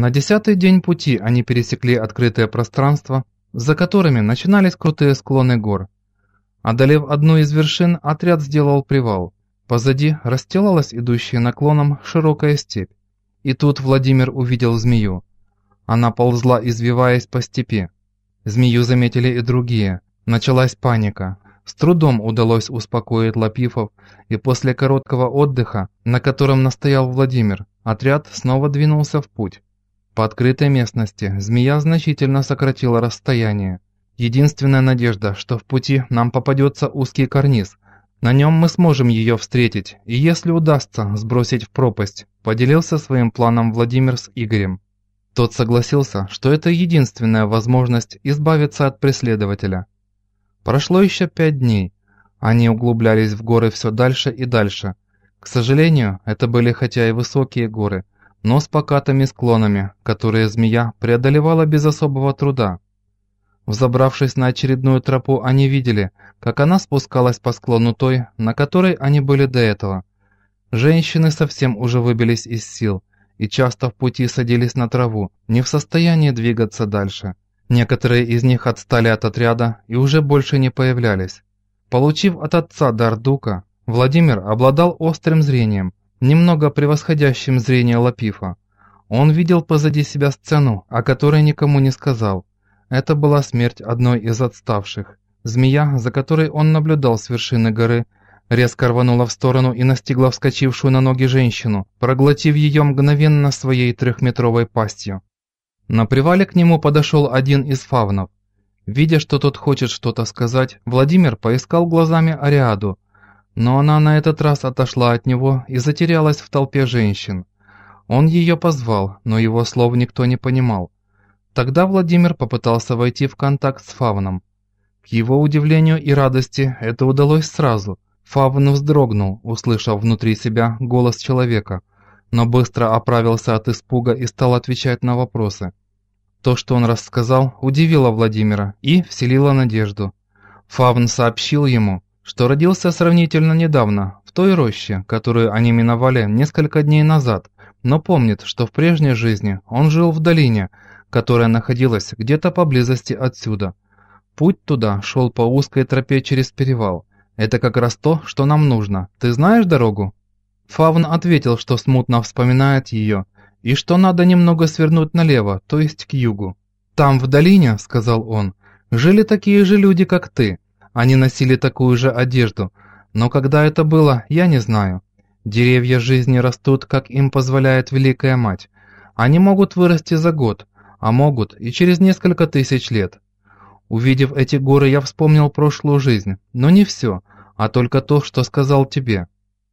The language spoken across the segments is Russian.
На 10-й день пути они пересекли открытое пространство, за которыми начинались крутые склоны гор. Одолев одну из вершин, отряд сделал привал. Позади расстилалась идущая наклоном широкая степь. И тут Владимир увидел змею. Она ползла, извиваясь по степи. Змею заметили и другие. Началась паника. С трудом удалось успокоить Лапифов, и после короткого отдыха, на котором настоял Владимир, отряд снова двинулся в путь. По открытой местности змея значительно сократила расстояние. Единственная надежда, что в пути нам попадется узкий карниз. На нем мы сможем ее встретить, и если удастся сбросить в пропасть, поделился своим планом Владимир с Игорем. Тот согласился, что это единственная возможность избавиться от преследователя. Прошло еще 5 дней. Они углублялись в горы все дальше и дальше. К сожалению, это были хотя и высокие горы, но с покатыми склонами, которые змея преодолевала без особого труда. Взобравшись на очередную тропу, они видели, как она спускалась по склону той, на которой они были до этого. Женщины совсем уже выбились из сил и часто в пути садились на траву, не в состоянии двигаться дальше. Некоторые из них отстали от отряда и уже больше не появлялись. Получив от отца дар дука, Владимир обладал острым зрением, немного превосходящим зрение Лапифа. Он видел позади себя сцену, о которой никому не сказал. Это была смерть одной из отставших. Змея, за которой он наблюдал с вершины горы, резко рванула в сторону и настигла вскочившую на ноги женщину, проглотив ее мгновенно своей 3-метровой пастью. На привале к нему подошел один из фавнов. Видя, что тот хочет что-то сказать, Владимир поискал глазами Ариаду, но она на этот раз отошла от него и затерялась в толпе женщин. Он ее позвал, но его слов никто не понимал. Тогда Владимир попытался войти в контакт с фавном. К его удивлению и радости это удалось сразу. Фавн вздрогнул, услышав внутри себя голос человека, но быстро оправился от испуга и стал отвечать на вопросы. То, что он рассказал, удивило Владимира и вселило надежду. Фавн сообщил ему, что родился сравнительно недавно, в той роще, которую они миновали несколько дней назад, но помнит, что в прежней жизни он жил в долине, которая находилась где-то поблизости отсюда. Путь туда шел по узкой тропе через перевал. Это как раз то, что нам нужно. Ты знаешь дорогу? Фавн ответил, что смутно вспоминает ее, и что надо немного свернуть налево, то есть к югу. «Там, в долине, — сказал он, — жили такие же люди, как ты. Они носили такую же одежду, но когда это было, я не знаю. Деревья жизни растут, как им позволяет Великая Мать. Они могут вырасти за год, а могут и через несколько тысяч лет. Увидев эти горы, я вспомнил прошлую жизнь, но не все, а только то, что сказал тебе».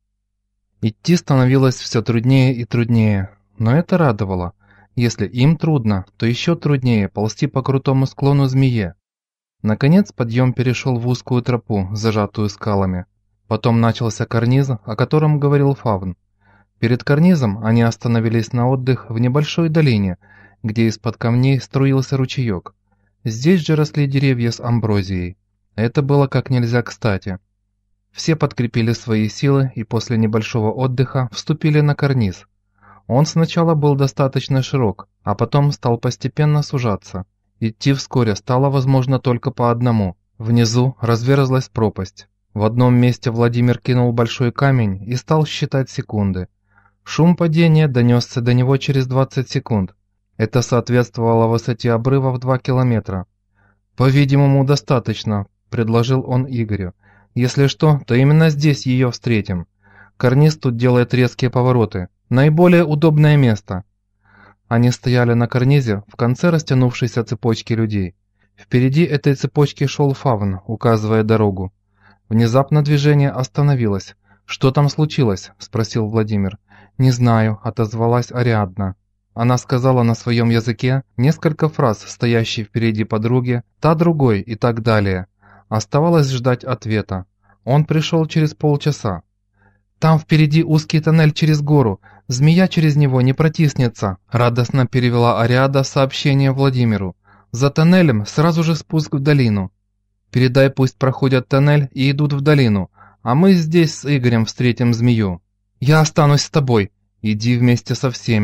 Идти становилось все труднее и труднее, но это радовало. Если им трудно, то еще труднее ползти по крутому склону змее. Наконец подъем перешел в узкую тропу, зажатую скалами. Потом начался карниз, о котором говорил Фавн. Перед карнизом они остановились на отдых в небольшой долине, где из-под камней струился ручеек. Здесь же росли деревья с амброзией. Это было как нельзя кстати. Все подкрепили свои силы и после небольшого отдыха вступили на карниз. Он сначала был достаточно широк, а потом стал постепенно сужаться. Идти вскоре стало возможно только по одному. Внизу разверзлась пропасть. В одном месте Владимир кинул большой камень и стал считать секунды. Шум падения донесся до него через 20 секунд. Это соответствовало высоте обрыва в 2 километра. «По-видимому, достаточно», — предложил он Игорю. «Если что, то именно здесь ее встретим. Карниз тут делает резкие повороты. Наиболее удобное место». Они стояли на карнизе в конце растянувшейся цепочки людей. Впереди этой цепочки шел Фавн, указывая дорогу. Внезапно движение остановилось. «Что там случилось?» – спросил Владимир. «Не знаю», – отозвалась Ариадна. Она сказала на своем языке несколько фраз, стоящей впереди подруги, та другой и так далее. Оставалось ждать ответа. Он пришел через полчаса. «Там впереди узкий тоннель через гору. Змея через него не протиснется», – радостно перевела Ариада сообщение Владимиру. «За тоннелем сразу же спуск в долину. Передай, пусть проходят тоннель и идут в долину, а мы здесь с Игорем встретим змею. Я останусь с тобой. Иди вместе со всеми».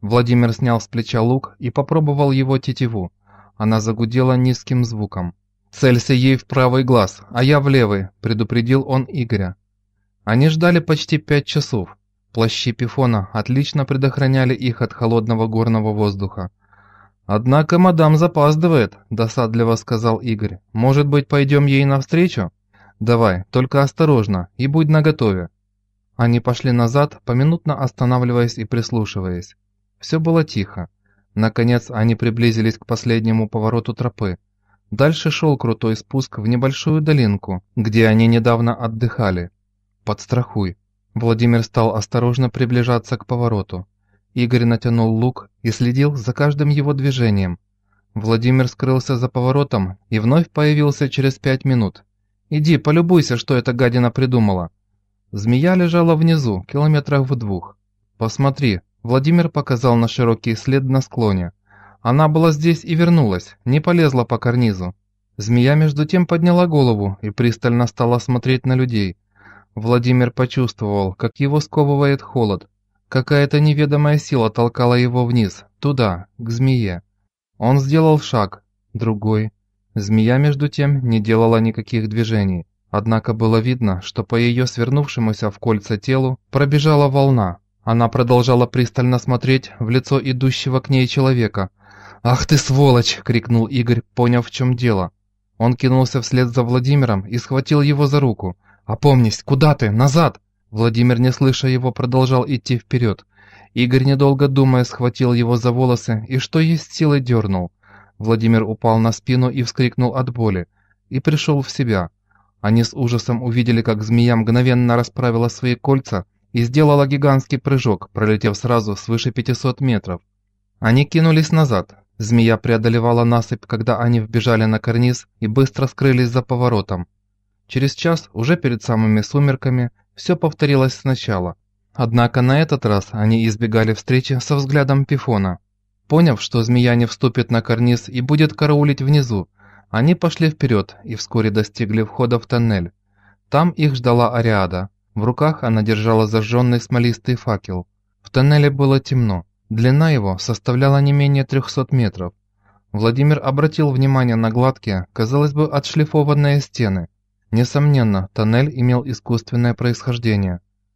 Владимир снял с плеча лук и попробовал его тетиву. Она загудела низким звуком. «Целься ей в правый глаз, а я в левый», – предупредил он Игоря. Они ждали почти 5 часов. Плащи Пифона отлично предохраняли их от холодного горного воздуха. «Однако мадам запаздывает», – досадливо сказал Игорь. «Может быть, пойдем ей навстречу?» «Давай, только осторожно и будь наготове». Они пошли назад, поминутно останавливаясь и прислушиваясь. Все было тихо. Наконец они приблизились к последнему повороту тропы. Дальше шел крутой спуск в небольшую долинку, где они недавно отдыхали. «Подстрахуй». Владимир стал осторожно приближаться к повороту. Игорь натянул лук и следил за каждым его движением. Владимир скрылся за поворотом и вновь появился через 5 минут. «Иди, полюбуйся, что эта гадина придумала». Змея лежала внизу, километрах в 2. «Посмотри», Владимир показал на широкий след на склоне. «Она была здесь и вернулась, не полезла по карнизу». Змея между тем подняла голову и пристально стала смотреть на людей. Владимир почувствовал, как его сковывает холод. Какая-то неведомая сила толкала его вниз, туда, к змее. Он сделал шаг, другой. Змея между тем не делала никаких движений. Однако было видно, что по ее свернувшемуся в кольца телу пробежала волна. Она продолжала пристально смотреть в лицо идущего к ней человека. «Ах ты сволочь!» — крикнул Игорь, поняв, в чем дело. Он кинулся вслед за Владимиром и схватил его за руку. «Опомнись, куда ты? Назад!» Владимир, не слыша его, продолжал идти вперед. Игорь, недолго думая, схватил его за волосы и что есть силы дернул. Владимир упал на спину и вскрикнул от боли. И пришел в себя. Они с ужасом увидели, как змея мгновенно расправила свои кольца и сделала гигантский прыжок, пролетев сразу свыше 500 метров. Они кинулись назад. Змея преодолевала насыпь, когда они вбежали на карниз и быстро скрылись за поворотом. Через час, уже перед самыми сумерками, все повторилось сначала. Однако на этот раз они избегали встречи со взглядом Пифона. Поняв, что змея не вступит на карниз и будет караулить внизу, они пошли вперед и вскоре достигли входа в тоннель. Там их ждала Ариада. В руках она держала зажженный смолистый факел. В тоннеле было темно. Длина его составляла не менее 300 метров. Владимир обратил внимание на гладкие, казалось бы, отшлифованные стены. Несомненно, тоннель имел искусственное происхождение.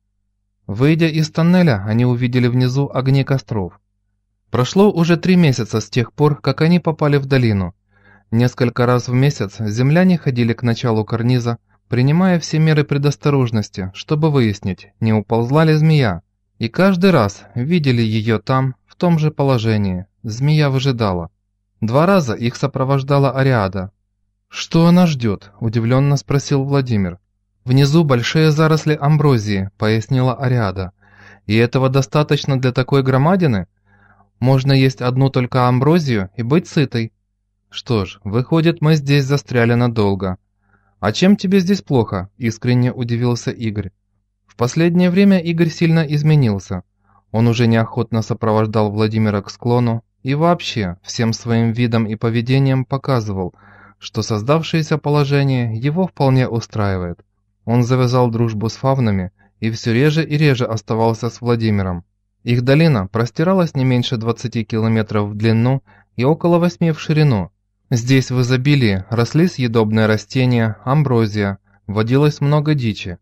Выйдя из тоннеля, они увидели внизу огни костров. Прошло уже 3 месяца с тех пор, как они попали в долину. Несколько раз в месяц земляне ходили к началу карниза, принимая все меры предосторожности, чтобы выяснить, не уползла ли змея. И каждый раз видели ее там, в том же положении. Змея выжидала. 2 раза их сопровождала Ариада. «Что она ждет?» – удивленно спросил Владимир. «Внизу большие заросли амброзии», – пояснила Ариада. «И этого достаточно для такой громадины? Можно есть одну только амброзию и быть сытой». «Что ж, выходит, мы здесь застряли надолго». «А чем тебе здесь плохо?» – искренне удивился Игорь. В последнее время Игорь сильно изменился. Он уже неохотно сопровождал Владимира к склону и вообще всем своим видом и поведением показывал, что создавшееся положение его вполне устраивает. Он завязал дружбу с фавнами и все реже и реже оставался с Владимиром. Их долина простиралась не меньше 20 километров в длину и около 8 в ширину. Здесь в изобилии росли съедобные растения, амброзия, водилось много дичи.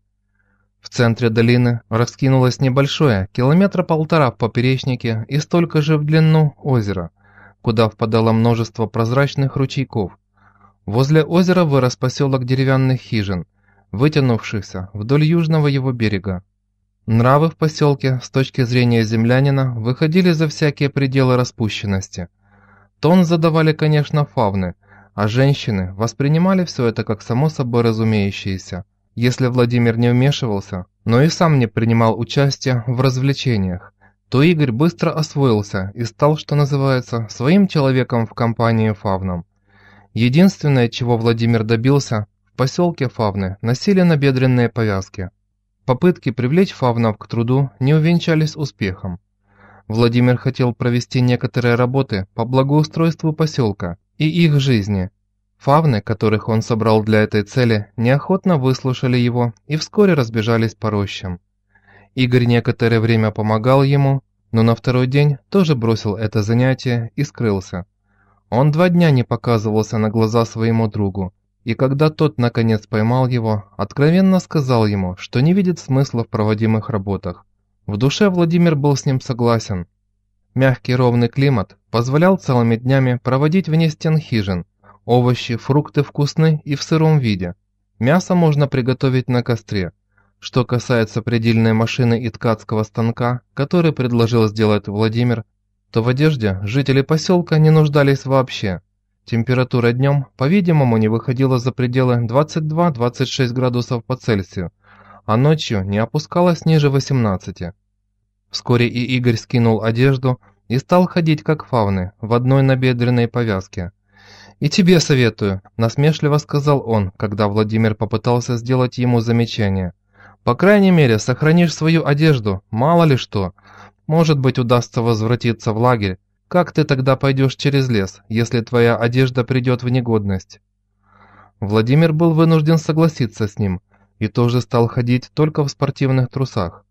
В центре долины раскинулось небольшое, 1,5 километра в поперечнике и столько же в длину озеро, куда впадало множество прозрачных ручейков. Возле озера вырос поселок деревянных хижин, вытянувшихся вдоль южного его берега. Нравы в поселке, с точки зрения землянина, выходили за всякие пределы распущенности. Тон задавали, конечно, фавны, а женщины воспринимали все это как само собой разумеющееся. Если Владимир не вмешивался, но и сам не принимал участия в развлечениях, то Игорь быстро освоился и стал, что называется, своим человеком в компании фавнам. Единственное, чего Владимир добился, в поселке фавны носили набедренные повязки. Попытки привлечь фавнов к труду не увенчались успехом. Владимир хотел провести некоторые работы по благоустройству поселка и их жизни. Фавны, которых он собрал для этой цели, неохотно выслушали его и вскоре разбежались по рощам. Игорь некоторое время помогал ему, но на второй день тоже бросил это занятие и скрылся. Он 2 дня не показывался на глаза своему другу, и когда тот наконец поймал его, откровенно сказал ему, что не видит смысла в проводимых работах. В душе Владимир был с ним согласен. Мягкий ровный климат позволял целыми днями проводить вне стен хижин. Овощи, фрукты вкусны и в сыром виде. Мясо можно приготовить на костре. Что касается предельной машины и ткацкого станка, который предложил сделать Владимир, то в одежде жители поселка не нуждались вообще. Температура днем, по-видимому, не выходила за пределы 22-26 градусов по Цельсию, а ночью не опускалась ниже 18. Вскоре и Игорь скинул одежду и стал ходить как фавны, в одной набедренной повязке. «И тебе советую», – насмешливо сказал он, когда Владимир попытался сделать ему замечание. «По крайней мере, сохранишь свою одежду, мало ли что. Может быть, удастся возвратиться в лагерь. Как ты тогда пойдешь через лес, если твоя одежда придет в негодность?» Владимир был вынужден согласиться с ним и тоже стал ходить только в спортивных трусах.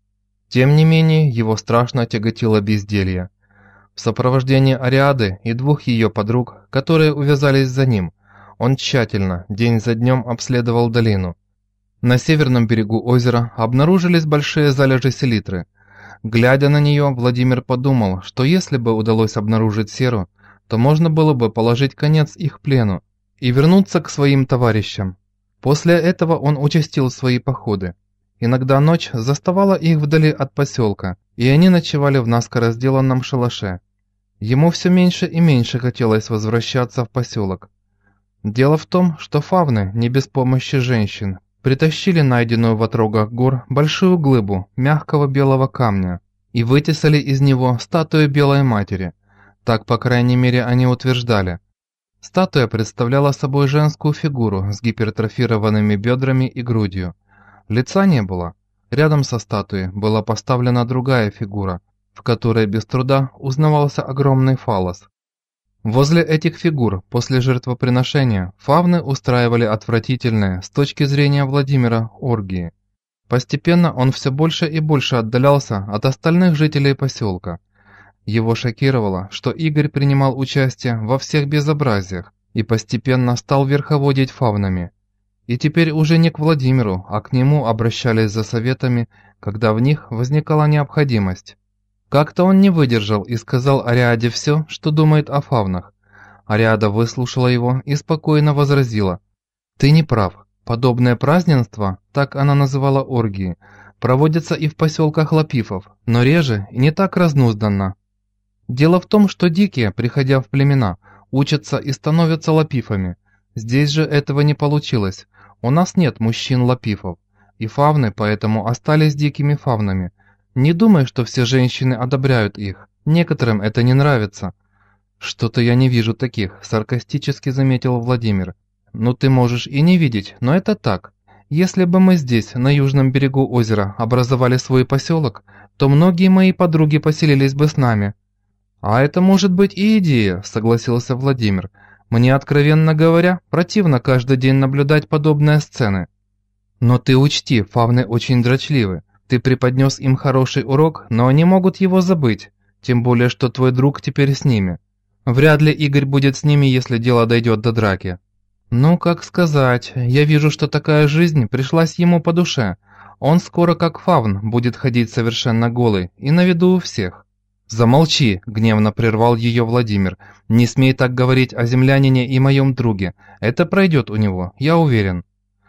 Тем не менее, его страшно тяготило безделье. В сопровождении Ариады и 2 ее подруг, которые увязались за ним, он тщательно, день за днем обследовал долину. На северном берегу озера обнаружились большие залежи селитры. Глядя на нее, Владимир подумал, что если бы удалось обнаружить серу, то можно было бы положить конец их плену и вернуться к своим товарищам. После этого он участил свои походы. Иногда ночь заставала их вдали от поселка, и они ночевали в наскоро сделанном шалаше. Ему все меньше и меньше хотелось возвращаться в поселок. Дело в том, что фавны, не без помощи женщин, притащили найденную в отрогах гор большую глыбу мягкого белого камня и вытесали из него статую Белой Матери. Так, по крайней мере, они утверждали. Статуя представляла собой женскую фигуру с гипертрофированными бедрами и грудью. Лица не было. Рядом со статуей была поставлена другая фигура, в которой без труда узнавался огромный фаллос. Возле этих фигур после жертвоприношения фавны устраивали отвратительные, с точки зрения Владимира, оргии. Постепенно он все больше и больше отдалялся от остальных жителей поселка. Его шокировало, что Игорь принимал участие во всех безобразиях и постепенно стал верховодить фавнами. И теперь уже не к Владимиру, а к нему обращались за советами, когда в них возникала необходимость. Как-то он не выдержал и сказал Ариаде все, что думает о фавнах. Ариада выслушала его и спокойно возразила. «Ты не прав. Подобное празднество, так она называла оргии, проводятся и в поселках лапифов, но реже и не так разнузданно. Дело в том, что дикие, приходя в племена, учатся и становятся лапифами. Здесь же этого не получилось. У нас нет мужчин-лапифов, и фавны поэтому остались дикими фавнами. Не думай, что все женщины одобряют их. Некоторым это не нравится». «Что-то я не вижу таких», – саркастически заметил Владимир. «Ну ты можешь и не видеть, но это так. Если бы мы здесь, на южном берегу озера, образовали свой поселок, то многие мои подруги поселились бы с нами». «А это может быть и идея», – согласился Владимир. «Мне, откровенно говоря, противно каждый день наблюдать подобные сцены». «Но ты учти, фавны очень дрочливы. Ты преподнес им хороший урок, но они могут его забыть, тем более, что твой друг теперь с ними. Вряд ли Игорь будет с ними, если дело дойдет до драки». «Ну, как сказать, я вижу, что такая жизнь пришлась ему по душе. Он скоро, как фавн, будет ходить совершенно голый и на виду у всех». «Замолчи!» – гневно прервал ее Владимир. «Не смей так говорить о землянине и моем друге. Это пройдет у него, я уверен».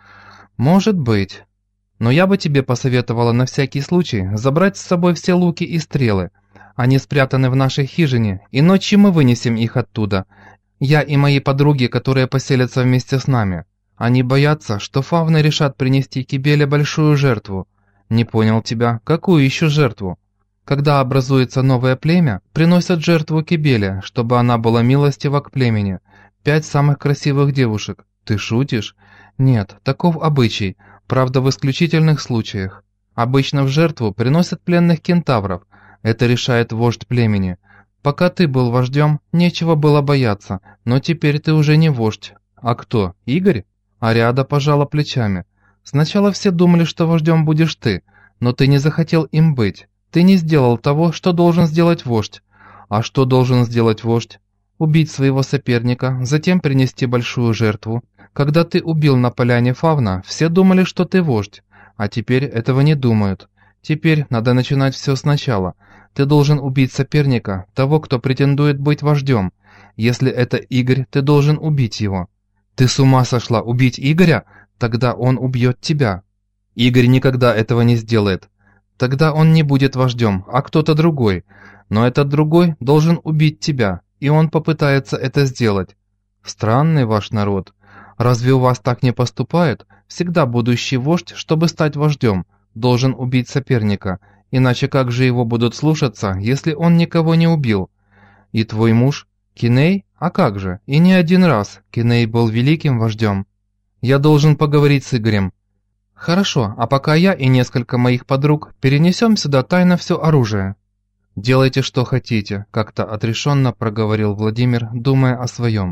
«Может быть. Но я бы тебе посоветовала на всякий случай забрать с собой все луки и стрелы. Они спрятаны в нашей хижине, и ночью мы вынесем их оттуда. Я и мои подруги, которые поселятся вместе с нами. Они боятся, что фавны решат принести Кибеле большую жертву». «Не понял тебя. Какую еще жертву?» «Когда образуется новое племя, приносят жертву Кибеле, чтобы она была милостива к племени. 5 самых красивых девушек. Ты шутишь?» «Нет, таков обычай, правда в исключительных случаях. Обычно в жертву приносят пленных кентавров. Это решает вождь племени. Пока ты был вождем, нечего было бояться, но теперь ты уже не вождь. А кто, Игорь?» Ариада пожала плечами. «Сначала все думали, что вождем будешь ты, но ты не захотел им быть. Ты не сделал того, что должен сделать вождь. А что должен сделать вождь? Убить своего соперника, затем принести большую жертву. Когда ты убил на поляне фавна, все думали, что ты вождь, а теперь этого не думают. Теперь надо начинать все сначала. Ты должен убить соперника, того, кто претендует быть вождем. Если это Игорь, ты должен убить его. Ты с ума сошла убить Игоря? Тогда он убьет тебя. Игорь никогда этого не сделает. Тогда он не будет вождем, а кто-то другой. Но этот другой должен убить тебя, и он попытается это сделать. Странный ваш народ. Разве у вас так не поступают? Всегда будущий вождь, чтобы стать вождем, должен убить соперника. Иначе как же его будут слушаться, если он никого не убил? И твой муж? Киней? А как же? И не один раз. Киней был великим вождем. Я должен поговорить с Игорем. Хорошо, а пока я и несколько моих подруг перенесем сюда тайно все оружие. Делайте, что хотите, как-то отрешенно проговорил Владимир, думая о своем.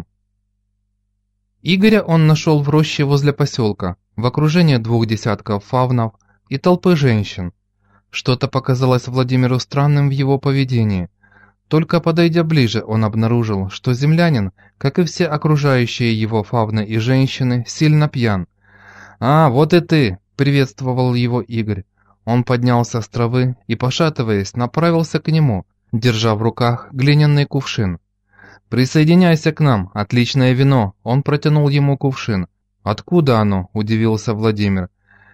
Игоря он нашел в роще возле поселка, в окружении 2 десятков фавнов и толпы женщин. Что-то показалось Владимиру странным в его поведении. Только подойдя ближе, он обнаружил, что землянин, как и все окружающие его фавны и женщины, сильно пьян. «А, вот и ты!» — приветствовал его Игорь. Он поднялся с травы и, пошатываясь, направился к нему, держа в руках глиняный кувшин. «Присоединяйся к нам, отличное вино!» Он протянул ему кувшин. «Откуда оно?» — удивился Владимир.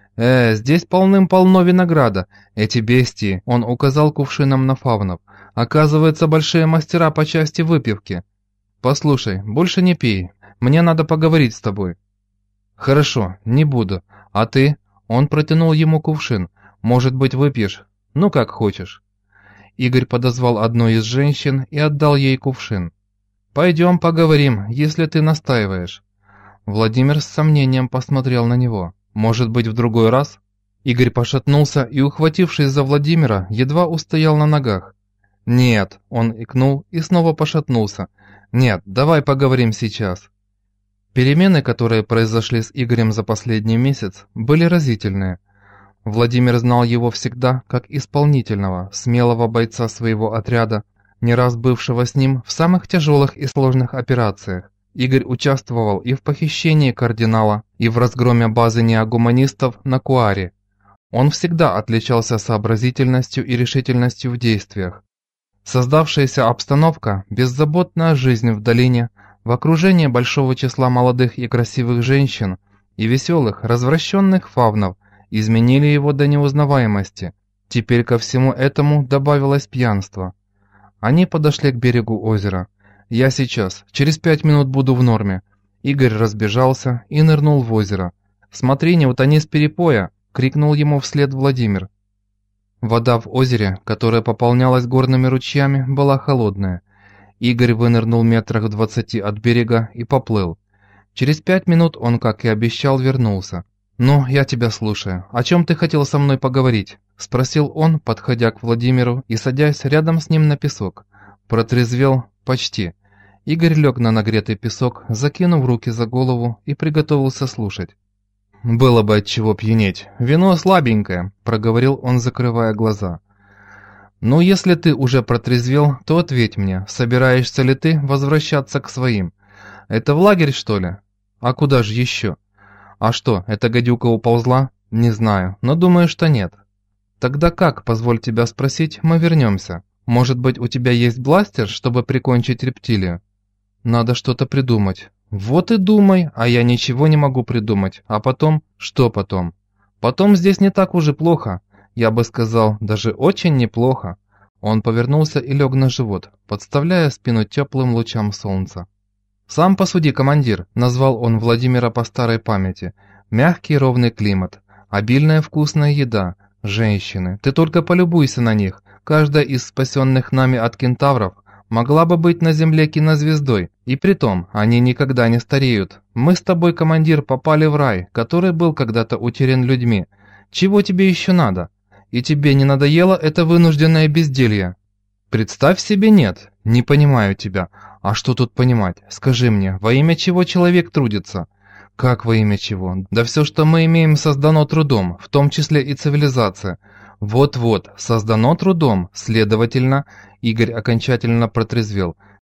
Здесь полным-полно винограда. Эти бестии», — он указал кувшином на фавнов, — «оказывается, большие мастера по части выпивки. Послушай, больше не пей, мне надо поговорить с тобой». «Хорошо, не буду. А ты?» — он протянул ему кувшин. «Может быть, выпьешь? Ну, как хочешь». Игорь подозвал одну из женщин и отдал ей кувшин. «Пойдем поговорим, если ты настаиваешь». Владимир с сомнением посмотрел на него. «Может быть, в другой раз?» Игорь пошатнулся и, ухватившись за Владимира, едва устоял на ногах. «Нет», — он икнул и снова пошатнулся. «Нет, давай поговорим сейчас». Перемены, которые произошли с Игорем за последний месяц, были разительные. Владимир знал его всегда как исполнительного, смелого бойца своего отряда, не раз бывшего с ним в самых тяжелых и сложных операциях. Игорь участвовал и в похищении кардинала, и в разгроме базы неогуманистов на Куаре. Он всегда отличался сообразительностью и решительностью в действиях. Создавшаяся обстановка, беззаботная жизнь в долине, в окружении большого числа молодых и красивых женщин и веселых, развращенных фавнов изменили его до неузнаваемости. Теперь ко всему этому добавилось пьянство. Они подошли к берегу озера. «Я сейчас, через 5 минут буду в норме». Игорь разбежался и нырнул в озеро. «Смотри, не утони с перепоя!» — крикнул ему вслед Владимир. Вода в озере, которая пополнялась горными ручьями, была холодная. Игорь вынырнул метрах в 20 от берега и поплыл. Через 5 минут он, как и обещал, вернулся. «Ну, я тебя слушаю. О чем ты хотел со мной поговорить?» — спросил он, подходя к Владимиру и садясь рядом с ним на песок. Протрезвел почти. Игорь лег на нагретый песок, закинув руки за голову и приготовился слушать. «Было бы от чего пьянеть. Вино слабенькое», — проговорил он, закрывая глаза. «Ну, если ты уже протрезвел, то ответь мне, собираешься ли ты возвращаться к своим? Это в лагерь, что ли? А куда же еще? А что, эта гадюка уползла? Не знаю, но думаю, что нет. Тогда как, позволь тебя спросить, мы вернемся? Может быть, у тебя есть бластер, чтобы прикончить рептилию? Надо что-то придумать». «Вот и думай, а я ничего не могу придумать. А потом? Что потом? Потом здесь не так уж и плохо. Я бы сказал, даже очень неплохо». Он повернулся и лег на живот, подставляя спину теплым лучам солнца. «Сам посуди, командир», — назвал он Владимира по старой памяти. «Мягкий ровный климат, обильная вкусная еда, женщины. Ты только полюбуйся на них. Каждая из спасенных нами от кентавров могла бы быть на земле кинозвездой, и притом они никогда не стареют. Мы с тобой, командир, попали в рай, который был когда-то утерян людьми. Чего тебе еще надо? И тебе не надоело это вынужденное безделье?» «Представь себе, нет. Не понимаю тебя. А что тут понимать? Скажи мне, во имя чего человек трудится?» «Как во имя чего? Да все, что мы имеем, создано трудом, в том числе и цивилизация. Вот-вот, создано трудом, следовательно, Игорь окончательно протрезвел.